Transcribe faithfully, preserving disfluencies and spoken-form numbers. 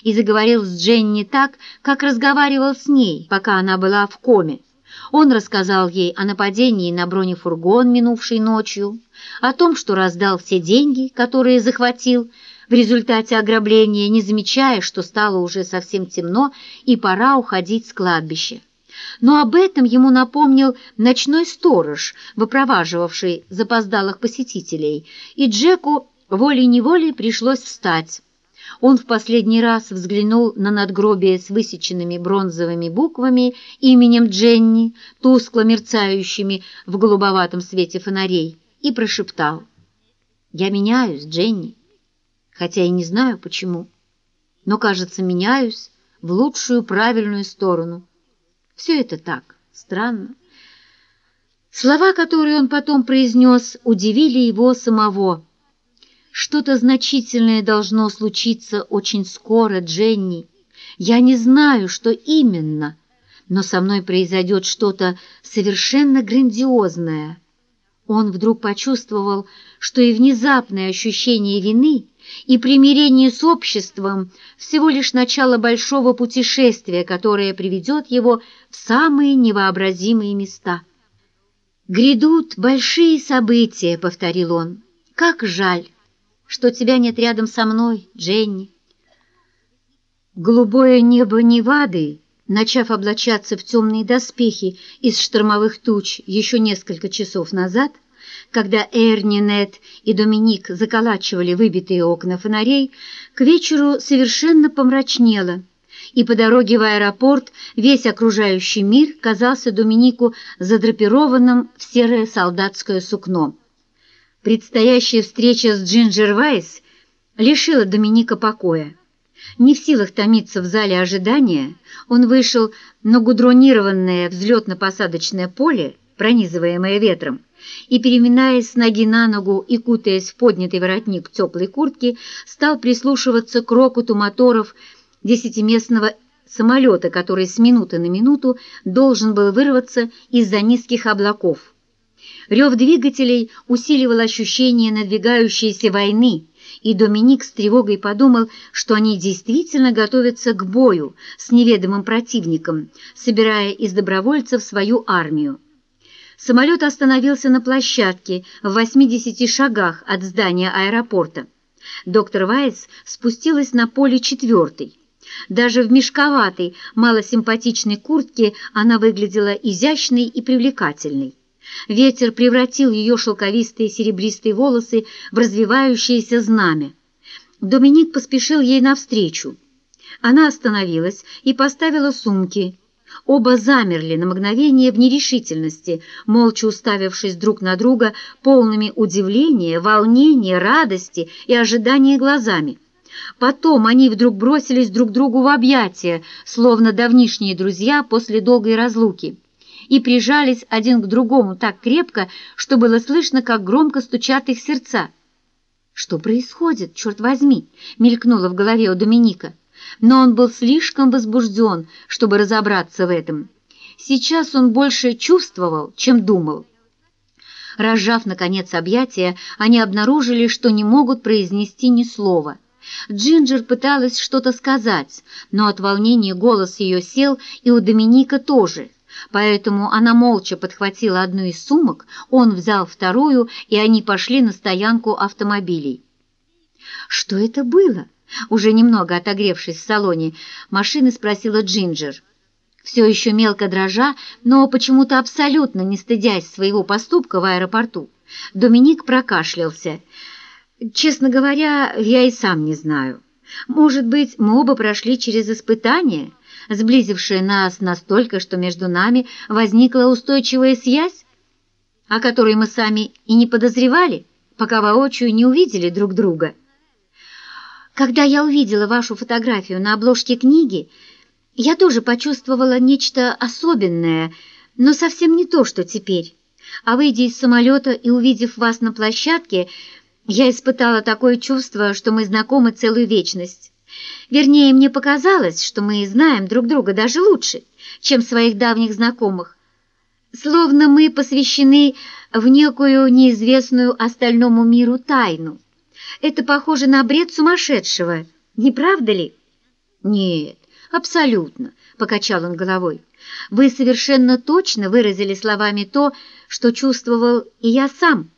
и заговорил с Дженни так, как разговаривал с ней, пока она была в коме. Он рассказал ей о нападении на бронефургон, минувшей ночью, о том, что раздал все деньги, которые захватил в результате ограбления, не замечая, что стало уже совсем темно и пора уходить с кладбища. Но об этом ему напомнил ночной сторож, выпроваживавший запоздалых посетителей, и Джеку волей-неволей пришлось встать. Он в последний раз взглянул на надгробие с высеченными бронзовыми буквами именем Дженни, тускло мерцающими в голубоватом свете фонарей, и прошептал: «Я меняюсь, Дженни, хотя и не знаю почему, но, кажется, меняюсь в лучшую правильную сторону. Все это так странно». Слова, которые он потом произнес, удивили его самого. «Что-то значительное должно случиться очень скоро, Дженни. Я не знаю, что именно, но со мной произойдет что-то совершенно грандиозное». Он вдруг почувствовал, что и внезапное ощущение вины, и примирение с обществом всего лишь начало большого путешествия, которое приведет его в самые невообразимые места. «Грядут большие события», — повторил он. «Как жаль, что тебя нет рядом со мной, Дженни». Голубое небо Невады, начав облачаться в темные доспехи из штормовых туч еще несколько часов назад, когда Эрни, Нед и Доминик заколачивали выбитые окна фонарей, к вечеру совершенно помрачнело, и по дороге в аэропорт весь окружающий мир казался Доминику задрапированным в серое солдатское сукно. Предстоящая встреча с Джинджер Вайс лишила Доминика покоя. Не в силах томиться в зале ожидания, он вышел на гудронированное взлетно-посадочное поле, пронизываемое ветром, и, переминаясь с ноги на ногу и кутаясь в поднятый воротник теплой куртки, стал прислушиваться к рокоту моторов десятиместного самолета, который с минуты на минуту должен был вырваться из-за низких облаков. Рев двигателей усиливал ощущение надвигающейся войны, и Доминик с тревогой подумал, что они действительно готовятся к бою с неведомым противником, собирая из добровольцев свою армию. Самолет остановился на площадке в восьмидесяти шагах от здания аэропорта. Доктор Вайс спустилась на поле четвертой. Даже в мешковатой, малосимпатичной куртке она выглядела изящной и привлекательной. Ветер превратил ее шелковистые серебристые волосы в развивающееся знамя. Доминик поспешил ей навстречу. Она остановилась и поставила сумки. Оба замерли на мгновение в нерешительности, молча уставившись друг на друга полными удивления, волнения, радости и ожидания глазами. Потом они вдруг бросились друг другу в объятия, словно давнишние друзья после долгой разлуки, и прижались один к другому так крепко, что было слышно, как громко стучат их сердца. «Что происходит, черт возьми?» — мелькнуло в голове у Доминика. Но он был слишком возбужден, чтобы разобраться в этом. Сейчас он больше чувствовал, чем думал. Разжав, наконец, объятия, они обнаружили, что не могут произнести ни слова. Джинджер пыталась что-то сказать, но от волнения голос ее сел, и у Доминика тоже. Поэтому она молча подхватила одну из сумок, он взял вторую, и они пошли на стоянку автомобилей. «Что это было?» Уже немного отогревшись в салоне машины, спросила Джинджер. Все еще мелко дрожа, но почему-то абсолютно не стыдясь своего поступка в аэропорту, Доминик прокашлялся. «Честно говоря, я и сам не знаю. Может быть, мы оба прошли через испытание, сблизившее нас настолько, что между нами возникла устойчивая связь, о которой мы сами и не подозревали, пока воочию не увидели друг друга. Когда я увидела вашу фотографию на обложке книги, я тоже почувствовала нечто особенное, но совсем не то, что теперь. А выйдя из самолета и увидев вас на площадке, я испытала такое чувство, что мы знакомы целую вечность. Вернее, мне показалось, что мы знаем друг друга даже лучше, чем своих давних знакомых. Словно мы посвящены в некую неизвестную остальному миру тайну. Это похоже на бред сумасшедшего, не правда ли?» «Нет, абсолютно», — покачал он головой. «Вы совершенно точно выразили словами то, что чувствовал и я сам».